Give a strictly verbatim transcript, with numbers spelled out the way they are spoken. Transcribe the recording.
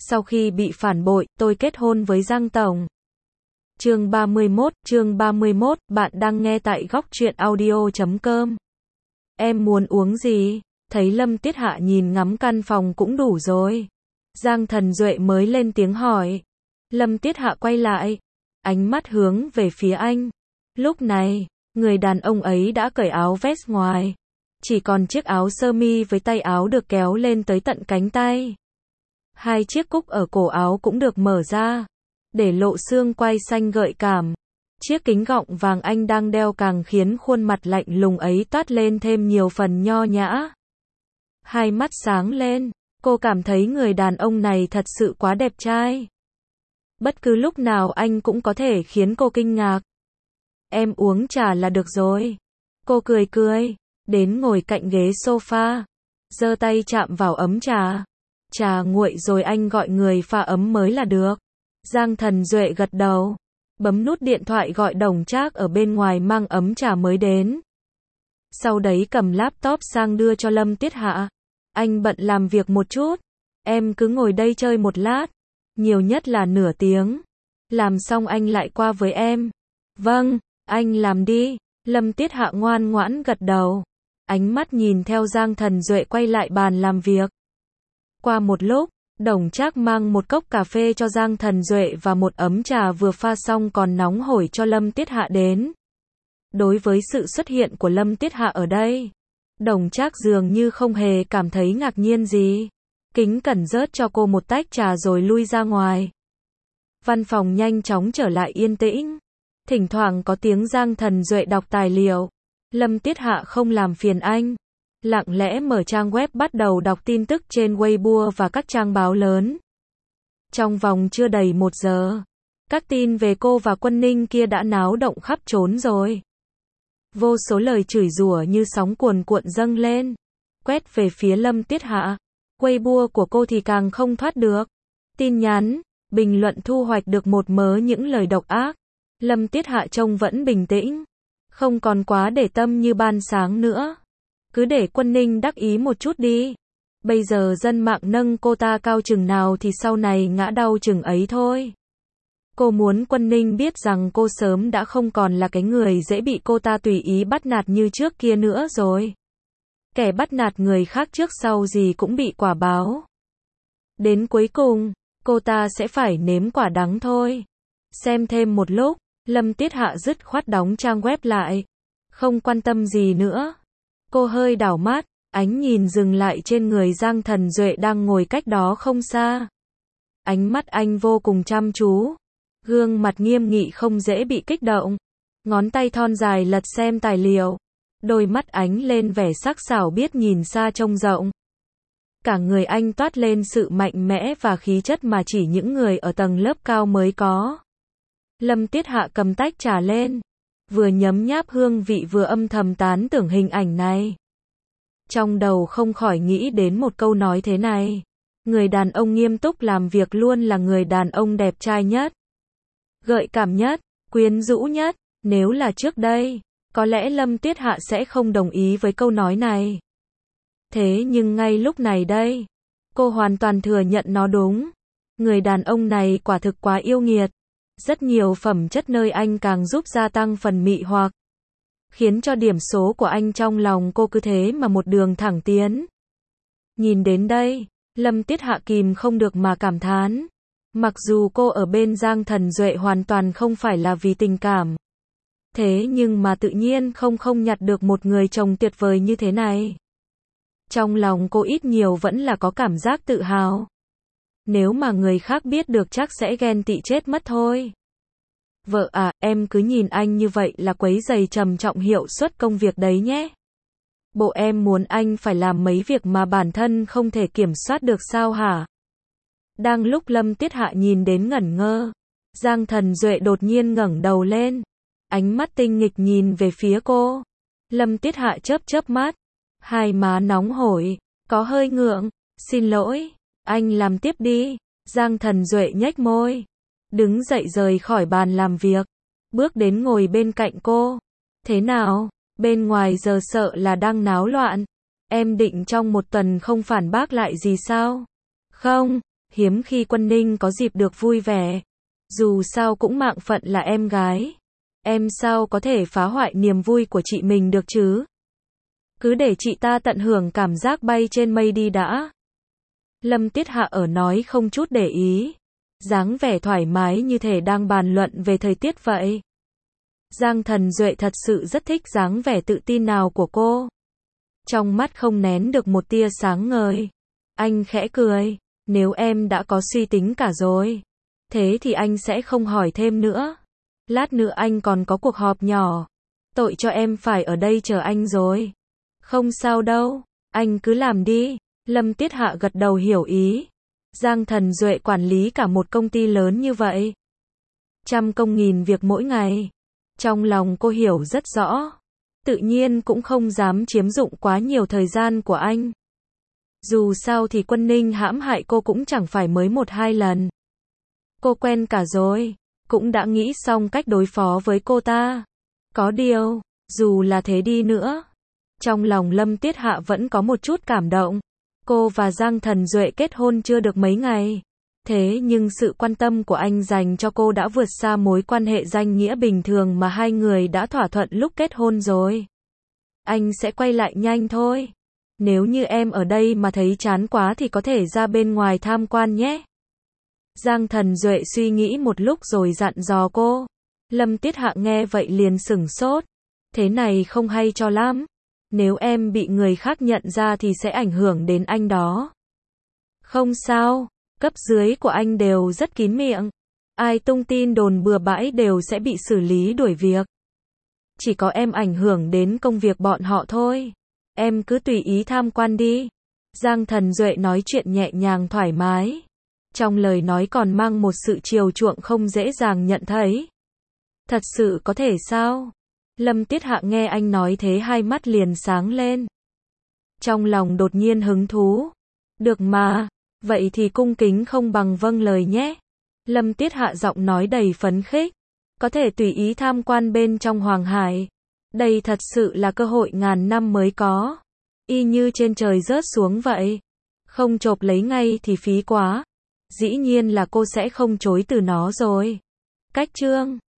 Sau khi bị phản bội, tôi kết hôn với Giang Tổng. Chương ba mươi mốt, chương ba mươi mốt, bạn đang nghe tại góc truyện audio chấm com. Em muốn uống gì? Thấy Lâm Tiết Hạ nhìn ngắm căn phòng cũng đủ rồi. Giang Thần Duệ mới lên tiếng hỏi. Lâm Tiết Hạ quay lại, ánh mắt hướng về phía anh. Lúc này, người đàn ông ấy đã cởi áo vest ngoài. Chỉ còn chiếc áo sơ mi với tay áo được kéo lên tới tận cánh tay. Hai chiếc cúc ở cổ áo cũng được mở ra, để lộ xương quai xanh gợi cảm. Chiếc kính gọng vàng anh đang đeo càng khiến khuôn mặt lạnh lùng ấy toát lên thêm nhiều phần nho nhã. Hai mắt sáng lên, cô cảm thấy người đàn ông này thật sự quá đẹp trai. Bất cứ lúc nào anh cũng có thể khiến cô kinh ngạc. Em uống trà là được rồi. Cô cười cười, đến ngồi cạnh ghế sofa, giơ tay chạm vào ấm trà. Trà nguội rồi anh gọi người pha ấm mới là được. Giang Thần Duệ gật đầu, bấm nút điện thoại gọi Đồng Trác ở bên ngoài mang ấm trà mới đến. Sau đấy cầm laptop sang đưa cho Lâm Tiết Hạ. Anh bận làm việc một chút, em cứ ngồi đây chơi một lát, nhiều nhất là nửa tiếng. Làm xong anh lại qua với em. Vâng, anh làm đi. Lâm Tiết Hạ ngoan ngoãn gật đầu, ánh mắt nhìn theo Giang Thần Duệ quay lại bàn làm việc. Qua một lúc, Đồng Trác mang một cốc cà phê cho Giang Thần Duệ và một ấm trà vừa pha xong còn nóng hổi cho Lâm Tiết Hạ đến. Đối với sự xuất hiện của Lâm Tiết Hạ ở đây, Đồng Trác dường như không hề cảm thấy ngạc nhiên gì. Kính cẩn rớt cho cô một tách trà rồi lui ra ngoài. Văn phòng nhanh chóng trở lại yên tĩnh. Thỉnh thoảng có tiếng Giang Thần Duệ đọc tài liệu. Lâm Tiết Hạ không làm phiền anh, lặng lẽ mở trang web bắt đầu đọc tin tức trên Weibo và các trang báo lớn. Trong vòng chưa đầy một giờ, các tin về cô và Quân Ninh kia đã náo động khắp trốn rồi. Vô số lời chửi rủa như sóng cuồn cuộn dâng lên, quét về phía Lâm Tiết Hạ. Weibo của cô thì càng không thoát được. Tin nhắn, bình luận thu hoạch được một mớ những lời độc ác. Lâm Tiết Hạ trông vẫn bình tĩnh, không còn quá để tâm như ban sáng nữa. Cứ để Quân Ninh đắc ý một chút đi. Bây giờ dân mạng nâng cô ta cao chừng nào thì sau này ngã đau chừng ấy thôi. Cô muốn Quân Ninh biết rằng cô sớm đã không còn là cái người dễ bị cô ta tùy ý bắt nạt như trước kia nữa rồi. Kẻ bắt nạt người khác trước sau gì cũng bị quả báo. Đến cuối cùng, cô ta sẽ phải nếm quả đắng thôi. Xem thêm một lúc, Lâm Tiết Hạ dứt khoát đóng trang web lại. Không quan tâm gì nữa. Cô hơi đảo mắt, ánh nhìn dừng lại trên người Giang Thần Duệ đang ngồi cách đó không xa. Ánh mắt anh vô cùng chăm chú. Gương mặt nghiêm nghị không dễ bị kích động. Ngón tay thon dài lật xem tài liệu. Đôi mắt ánh lên vẻ sắc sảo biết nhìn xa trông rộng. Cả người anh toát lên sự mạnh mẽ và khí chất mà chỉ những người ở tầng lớp cao mới có. Lâm Tiết Hạ cầm tách trà lên, vừa nhấm nháp hương vị vừa âm thầm tán tưởng hình ảnh này. Trong đầu không khỏi nghĩ đến một câu nói thế này. Người đàn ông nghiêm túc làm việc luôn là người đàn ông đẹp trai nhất, gợi cảm nhất, quyến rũ nhất. Nếu là trước đây, có lẽ Lâm Tiết Hạ sẽ không đồng ý với câu nói này. Thế nhưng ngay lúc này đây, cô hoàn toàn thừa nhận nó đúng. Người đàn ông này quả thực quá yêu nghiệt. Rất nhiều phẩm chất nơi anh càng giúp gia tăng phần mị hoặc, khiến cho điểm số của anh trong lòng cô cứ thế mà một đường thẳng tiến. Nhìn đến đây, Lâm Tiết Hạ kìm không được mà cảm thán. Mặc dù cô ở bên Giang Thần Duệ hoàn toàn không phải là vì tình cảm. Thế nhưng mà tự nhiên không không nhặt được một người chồng tuyệt vời như thế này. Trong lòng cô ít nhiều vẫn là có cảm giác tự hào. Nếu mà người khác biết được chắc sẽ ghen tị chết mất thôi. Vợ à, em cứ nhìn anh như vậy là quấy rầy trầm trọng hiệu suất công việc đấy nhé. Bộ em muốn anh phải làm mấy việc mà bản thân không thể kiểm soát được sao hả? Đang lúc Lâm Tiết Hạ nhìn đến ngẩn ngơ, Giang Thần Duệ đột nhiên ngẩng đầu lên, ánh mắt tinh nghịch nhìn về phía cô. Lâm Tiết Hạ chớp chớp mắt, hai má nóng hổi, có hơi ngượng. Xin lỗi, anh làm tiếp đi. Giang Thần Duệ nhếch môi, đứng dậy rời khỏi bàn làm việc, bước đến ngồi bên cạnh cô. Thế nào, bên ngoài giờ sợ là đang náo loạn. Em định trong một tuần không phản bác lại gì sao? Không, hiếm khi Quân Ninh có dịp được vui vẻ. Dù sao cũng mạng phận là em gái. Em sao có thể phá hoại niềm vui của chị mình được chứ? Cứ để chị ta tận hưởng cảm giác bay trên mây đi đã. Lâm Tiết Hạ ở nói không chút để ý. Dáng vẻ thoải mái như thể đang bàn luận về thời tiết vậy. Giang Thần Duệ thật sự rất thích dáng vẻ tự tin nào của cô. Trong mắt không nén được một tia sáng ngời. Anh khẽ cười. Nếu em đã có suy tính cả rồi, thế thì anh sẽ không hỏi thêm nữa. Lát nữa anh còn có cuộc họp nhỏ. Tội cho em phải ở đây chờ anh rồi. Không sao đâu, anh cứ làm đi. Lâm Tiết Hạ gật đầu hiểu ý. Giang Thần Duệ quản lý cả một công ty lớn như vậy. Trăm công nghìn việc mỗi ngày. Trong lòng cô hiểu rất rõ. Tự nhiên cũng không dám chiếm dụng quá nhiều thời gian của anh. Dù sao thì Quân Ninh hãm hại cô cũng chẳng phải mới một hai lần. Cô quen cả rồi. Cũng đã nghĩ xong cách đối phó với cô ta. Có điều, dù là thế đi nữa, trong lòng Lâm Tiết Hạ vẫn có một chút cảm động. Cô và Giang Thần Duệ kết hôn chưa được mấy ngày. Thế nhưng sự quan tâm của anh dành cho cô đã vượt xa mối quan hệ danh nghĩa bình thường mà hai người đã thỏa thuận lúc kết hôn rồi. Anh sẽ quay lại nhanh thôi. Nếu như em ở đây mà thấy chán quá thì có thể ra bên ngoài tham quan nhé. Giang Thần Duệ suy nghĩ một lúc rồi dặn dò cô. Lâm Tiết Hạ nghe vậy liền sửng sốt. Thế này không hay cho lắm. Nếu em bị người khác nhận ra thì sẽ ảnh hưởng đến anh đó. Không sao, cấp dưới của anh đều rất kín miệng. Ai tung tin đồn bừa bãi đều sẽ bị xử lý đuổi việc. Chỉ có em ảnh hưởng đến công việc bọn họ thôi. Em cứ tùy ý tham quan đi. Giang Thần Duệ nói chuyện nhẹ nhàng thoải mái. Trong lời nói còn mang một sự chiều chuộng không dễ dàng nhận thấy. Thật sự có thể sao? Lâm Tiết Hạ nghe anh nói thế hai mắt liền sáng lên. Trong lòng đột nhiên hứng thú. Được mà, vậy thì cung kính không bằng vâng lời nhé. Lâm Tiết Hạ giọng nói đầy phấn khích. Có thể tùy ý tham quan bên trong Hoàng Hải. Đây thật sự là cơ hội ngàn năm mới có. Y như trên trời rớt xuống vậy. Không chộp lấy ngay thì phí quá. Dĩ nhiên là cô sẽ không chối từ nó rồi. Cách chương